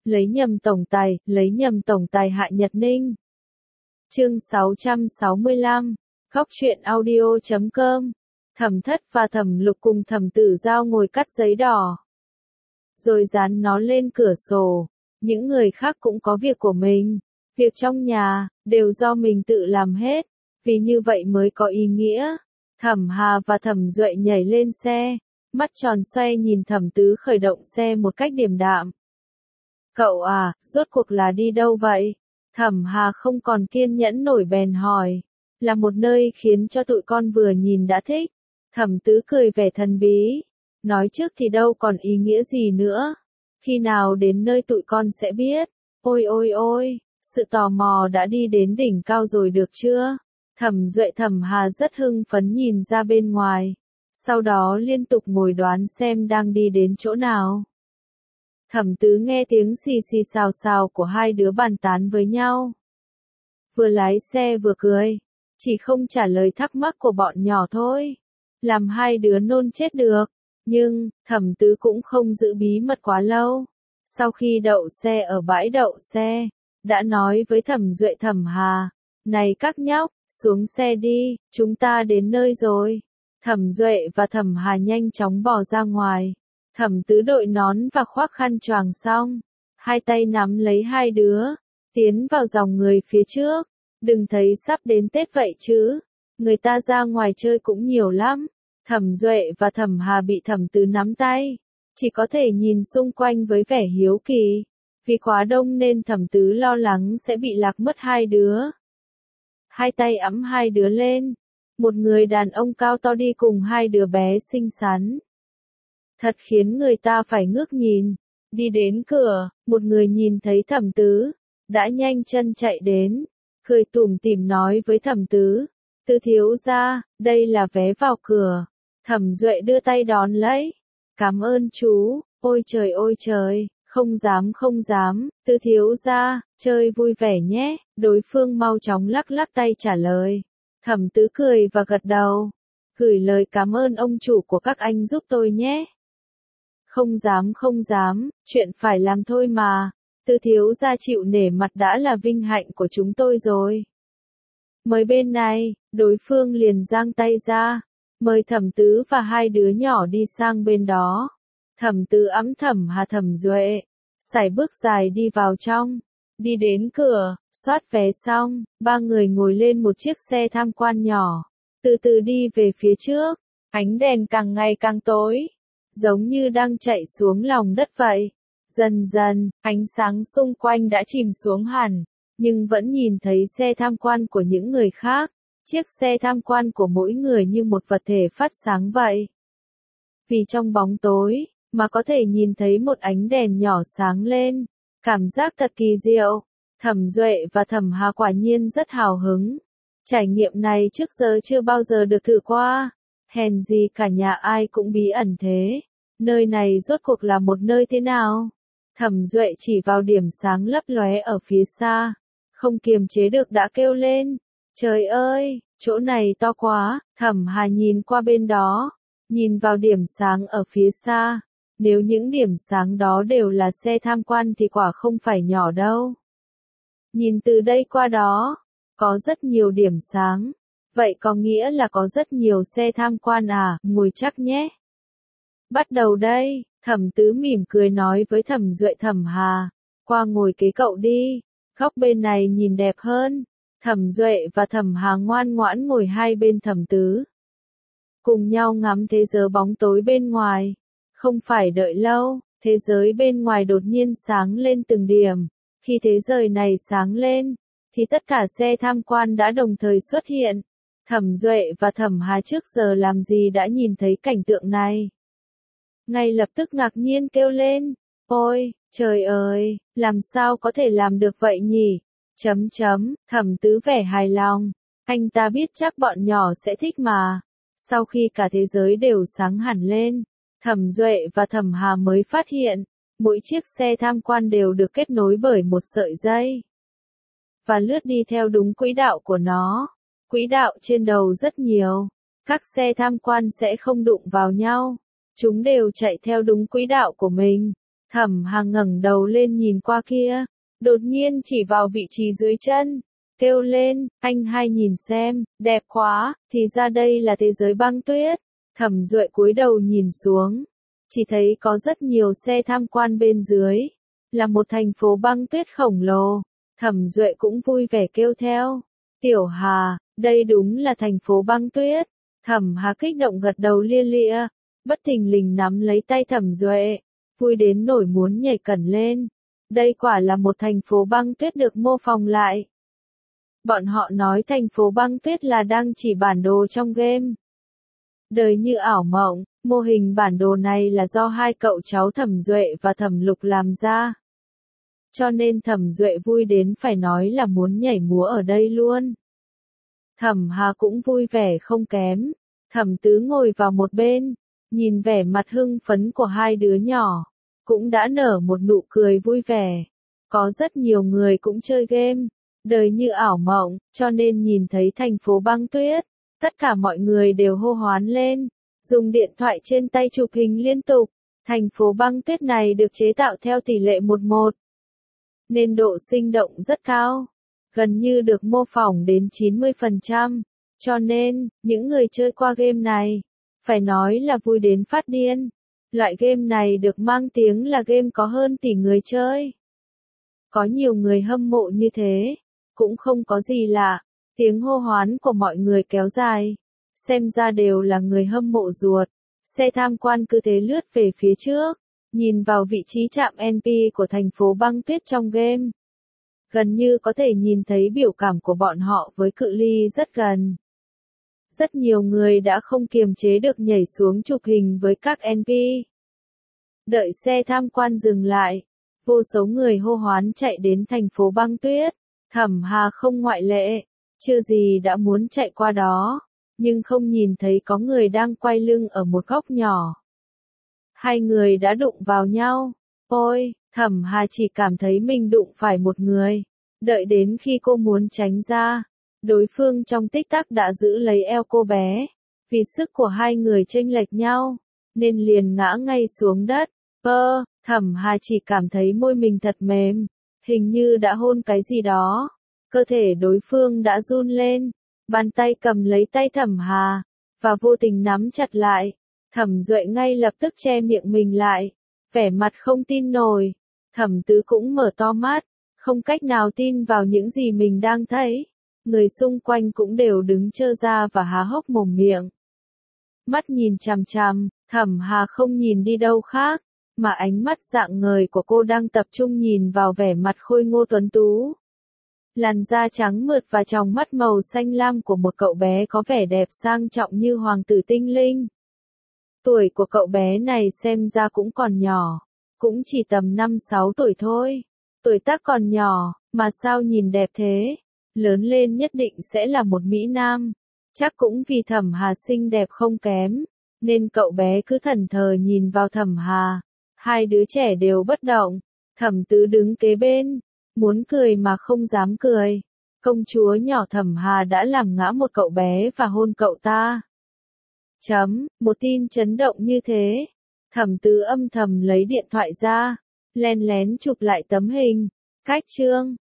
lấy nhầm tổng tài Hạ Nhật Ninh. Chương 665, Góc truyện audio.com. Thẩm Thất và Thẩm Lục cùng Thẩm Tử Giao ngồi cắt giấy đỏ, rồi dán nó lên cửa sổ. Những người khác cũng có việc của mình, việc trong nhà đều do mình tự làm hết, vì như vậy mới có ý nghĩa. Thẩm Hà và Thẩm Duệ nhảy lên xe, mắt tròn xoay nhìn Thẩm Tứ khởi động xe một cách điềm đạm. Cậu à, rốt cuộc là đi đâu vậy? Thẩm Hà không còn kiên nhẫn nổi bèn hỏi. Là một nơi khiến cho tụi con vừa nhìn đã thích. Thẩm Tứ cười vẻ thần bí. Nói trước thì đâu còn ý nghĩa gì nữa. Khi nào đến nơi tụi con sẽ biết. Ôi ôi ôi, sự tò mò đã đi đến đỉnh cao rồi được chưa? Thẩm Duệ Thẩm Hà rất hưng phấn nhìn ra bên ngoài. Sau đó liên tục ngồi đoán xem đang đi đến chỗ nào. Thẩm Tứ nghe tiếng xì xì xào xào của hai đứa bàn tán với nhau. Vừa lái xe vừa cười, chỉ không trả lời thắc mắc của bọn nhỏ thôi. Làm hai đứa nôn chết được, nhưng Thẩm Tứ cũng không giữ bí mật quá lâu. Sau khi đậu xe ở bãi đậu xe, đã nói với Thẩm Duệ Thẩm Hà, này các nhóc, xuống xe đi, chúng ta đến nơi rồi. Thẩm Duệ và Thẩm Hà nhanh chóng bò ra ngoài. Thẩm Tứ đội nón và khoác khăn choàng xong, hai tay nắm lấy hai đứa, tiến vào dòng người phía trước. Đừng thấy sắp đến Tết vậy chứ, người ta ra ngoài chơi cũng nhiều lắm. Thẩm Duệ và Thẩm Hà bị Thẩm Tứ nắm tay, chỉ có thể nhìn xung quanh với vẻ hiếu kỳ. Vì quá đông nên Thẩm Tứ lo lắng sẽ bị lạc mất hai đứa. Hai tay ẵm hai đứa lên, một người đàn ông cao to đi cùng hai đứa bé xinh xắn. Thật khiến người ta phải ngước nhìn. Đi đến cửa, một người nhìn thấy Thẩm Tứ, đã nhanh chân chạy đến, cười tủm tỉm nói với Thẩm Tứ, Tứ thiếu gia, đây là vé vào cửa. Thẩm Duệ đưa tay đón lấy. Cảm ơn chú. Ôi trời, không dám, Tứ thiếu gia, chơi vui vẻ nhé. Đối phương mau chóng lắc lắc tay trả lời. Thẩm Tứ cười và gật đầu, gửi lời cảm ơn ông chủ của các anh giúp tôi nhé. Không dám, chuyện phải làm thôi mà. Tứ thiếu gia chịu nể mặt đã là vinh hạnh của chúng tôi rồi. Mời bên này, đối phương liền giang tay ra, mời Thẩm Tứ và hai đứa nhỏ đi sang bên đó. Thẩm Tứ ẵm Thẩm Hà Thẩm Duệ, sải bước dài đi vào trong. Đi đến cửa, soát vé xong, ba người ngồi lên một chiếc xe tham quan nhỏ, từ từ đi về phía trước. Ánh đèn càng ngày càng tối, giống như đang chạy xuống lòng đất vậy. Dần dần, ánh sáng xung quanh đã chìm xuống hẳn, nhưng vẫn nhìn thấy xe tham quan của những người khác. Chiếc xe tham quan của mỗi người như một vật thể phát sáng vậy. Vì trong bóng tối, mà có thể nhìn thấy một ánh đèn nhỏ sáng lên. Cảm giác thật kỳ diệu. Thẩm Duệ và Thẩm Hà quả nhiên rất hào hứng. Trải nghiệm này trước giờ chưa bao giờ được thử qua. Hèn gì cả nhà ai cũng bí ẩn thế. Nơi này rốt cuộc là một nơi thế nào? Thẩm Duệ chỉ vào điểm sáng lấp lóe ở phía xa, không kiềm chế được đã kêu lên. Trời ơi, chỗ này to quá. Thẩm Hà nhìn qua bên đó, nhìn vào điểm sáng ở phía xa. Nếu những điểm sáng đó đều là xe tham quan thì quả không phải nhỏ đâu. Nhìn từ đây qua đó, có rất nhiều điểm sáng. Vậy có nghĩa là có rất nhiều xe tham quan à, ngồi chắc nhé. Bắt đầu đây, Thẩm Tứ mỉm cười nói với Thẩm Duệ Thẩm Hà, qua ngồi kế cậu đi, góc bên này nhìn đẹp hơn. Thẩm Duệ và Thẩm Hà ngoan ngoãn ngồi hai bên Thẩm Tứ, cùng nhau ngắm thế giới bóng tối bên ngoài. Không phải đợi lâu, thế giới bên ngoài đột nhiên sáng lên từng điểm. Khi thế giới này sáng lên, thì tất cả xe tham quan đã đồng thời xuất hiện. Thẩm Duệ và Thẩm Hà trước giờ làm gì đã nhìn thấy cảnh tượng này. Ngay lập tức ngạc nhiên kêu lên, ôi, trời ơi, làm sao có thể làm được vậy nhỉ? Thẩm Tứ vẻ hài lòng, anh ta biết chắc bọn nhỏ sẽ thích mà. Sau khi cả thế giới đều sáng hẳn lên, Thẩm Duệ và Thẩm Hà mới phát hiện, mỗi chiếc xe tham quan đều được kết nối bởi một sợi dây, và lướt đi theo đúng quỹ đạo của nó. Quỹ đạo trên đầu rất nhiều, các xe tham quan sẽ không đụng vào nhau, chúng đều chạy theo đúng quỹ đạo của mình. Thẩm Hà ngẩng đầu lên nhìn qua kia, đột nhiên chỉ vào vị trí dưới chân, kêu lên, anh hai nhìn xem, đẹp quá, thì ra đây là thế giới băng tuyết. Thẩm Duệ cúi đầu nhìn xuống, chỉ thấy có rất nhiều xe tham quan bên dưới, là một thành phố băng tuyết khổng lồ. Thẩm Duệ cũng vui vẻ kêu theo, Tiểu Hà, đây đúng là thành phố băng tuyết. Thẩm Hà kích động gật đầu lia lịa, bất thình lình nắm lấy tay Thẩm Duệ, vui đến nổi muốn nhảy cẩn lên. Đây quả là một thành phố băng tuyết được mô phỏng lại. Bọn họ nói thành phố băng tuyết là đang chỉ bản đồ trong game. Đời như ảo mộng, mô hình bản đồ này là do hai cậu cháu Thẩm Duệ và Thẩm Lục làm ra. Cho nên Thẩm Duệ vui đến phải nói là muốn nhảy múa ở đây luôn. Thẩm Hà cũng vui vẻ không kém. Thẩm Tứ ngồi vào một bên, nhìn vẻ mặt hưng phấn của hai đứa nhỏ, cũng đã nở một nụ cười vui vẻ. Có rất nhiều người cũng chơi game, đời như ảo mộng, cho nên nhìn thấy thành phố băng tuyết, tất cả mọi người đều hô hoán lên, dùng điện thoại trên tay chụp hình liên tục. Thành phố băng tuyết này được chế tạo theo tỷ lệ 1:1, nên độ sinh động rất cao, gần như được mô phỏng đến 90%, cho nên, những người chơi qua game này, phải nói là vui đến phát điên. Loại game này được mang tiếng là game có hơn tỷ người chơi. Có nhiều người hâm mộ như thế, cũng không có gì lạ, tiếng hô hoán của mọi người kéo dài, xem ra đều là người hâm mộ ruột. Xe tham quan cứ thế lướt về phía trước, nhìn vào vị trí trạm NP của thành phố băng tuyết trong game. Gần như có thể nhìn thấy biểu cảm của bọn họ với cự ly rất gần. Rất nhiều người đã không kiềm chế được nhảy xuống chụp hình với các NP. Đợi xe tham quan dừng lại, vô số người hô hoán chạy đến thành phố băng tuyết. Thẩm Hà không ngoại lệ, chưa gì đã muốn chạy qua đó, nhưng không nhìn thấy có người đang quay lưng ở một góc nhỏ. Hai người đã đụng vào nhau. Ôi, Thẩm Hà chỉ cảm thấy mình đụng phải một người. Đợi đến khi cô muốn tránh ra, đối phương trong tích tắc đã giữ lấy eo cô bé. Vì sức của hai người chênh lệch nhau, nên liền ngã ngay xuống đất. Thẩm Hà chỉ cảm thấy môi mình thật mềm, hình như đã hôn cái gì đó. Cơ thể đối phương đã run lên, bàn tay cầm lấy tay Thẩm Hà, và vô tình nắm chặt lại. Thẩm Duệ ngay lập tức che miệng mình lại, vẻ mặt không tin nổi. Thẩm Tứ cũng mở to mắt, không cách nào tin vào những gì mình đang thấy. Người xung quanh cũng đều đứng trơ ra và há hốc mồm miệng. Mắt nhìn chằm chằm, Thẩm Hà không nhìn đi đâu khác, mà ánh mắt rạng ngời của cô đang tập trung nhìn vào vẻ mặt khôi ngô tuấn tú. Làn da trắng mượt và tròng mắt màu xanh lam của một cậu bé có vẻ đẹp sang trọng như hoàng tử tinh linh. Tuổi của cậu bé này xem ra cũng còn nhỏ, cũng chỉ tầm 5-6 tuổi thôi. Tuổi tác còn nhỏ, mà sao nhìn đẹp thế? Lớn lên nhất định sẽ là một mỹ nam. Chắc cũng vì Thẩm Hà xinh đẹp không kém, nên cậu bé cứ thẫn thờ nhìn vào Thẩm Hà. Hai đứa trẻ đều bất động. Thẩm Tứ đứng kế bên, muốn cười mà không dám cười. Công chúa nhỏ Thẩm Hà đã làm ngã một cậu bé và hôn cậu ta. Một tin chấn động như thế. Thẩm Tứ âm thầm lấy điện thoại ra, len lén chụp lại tấm hình. Cách chương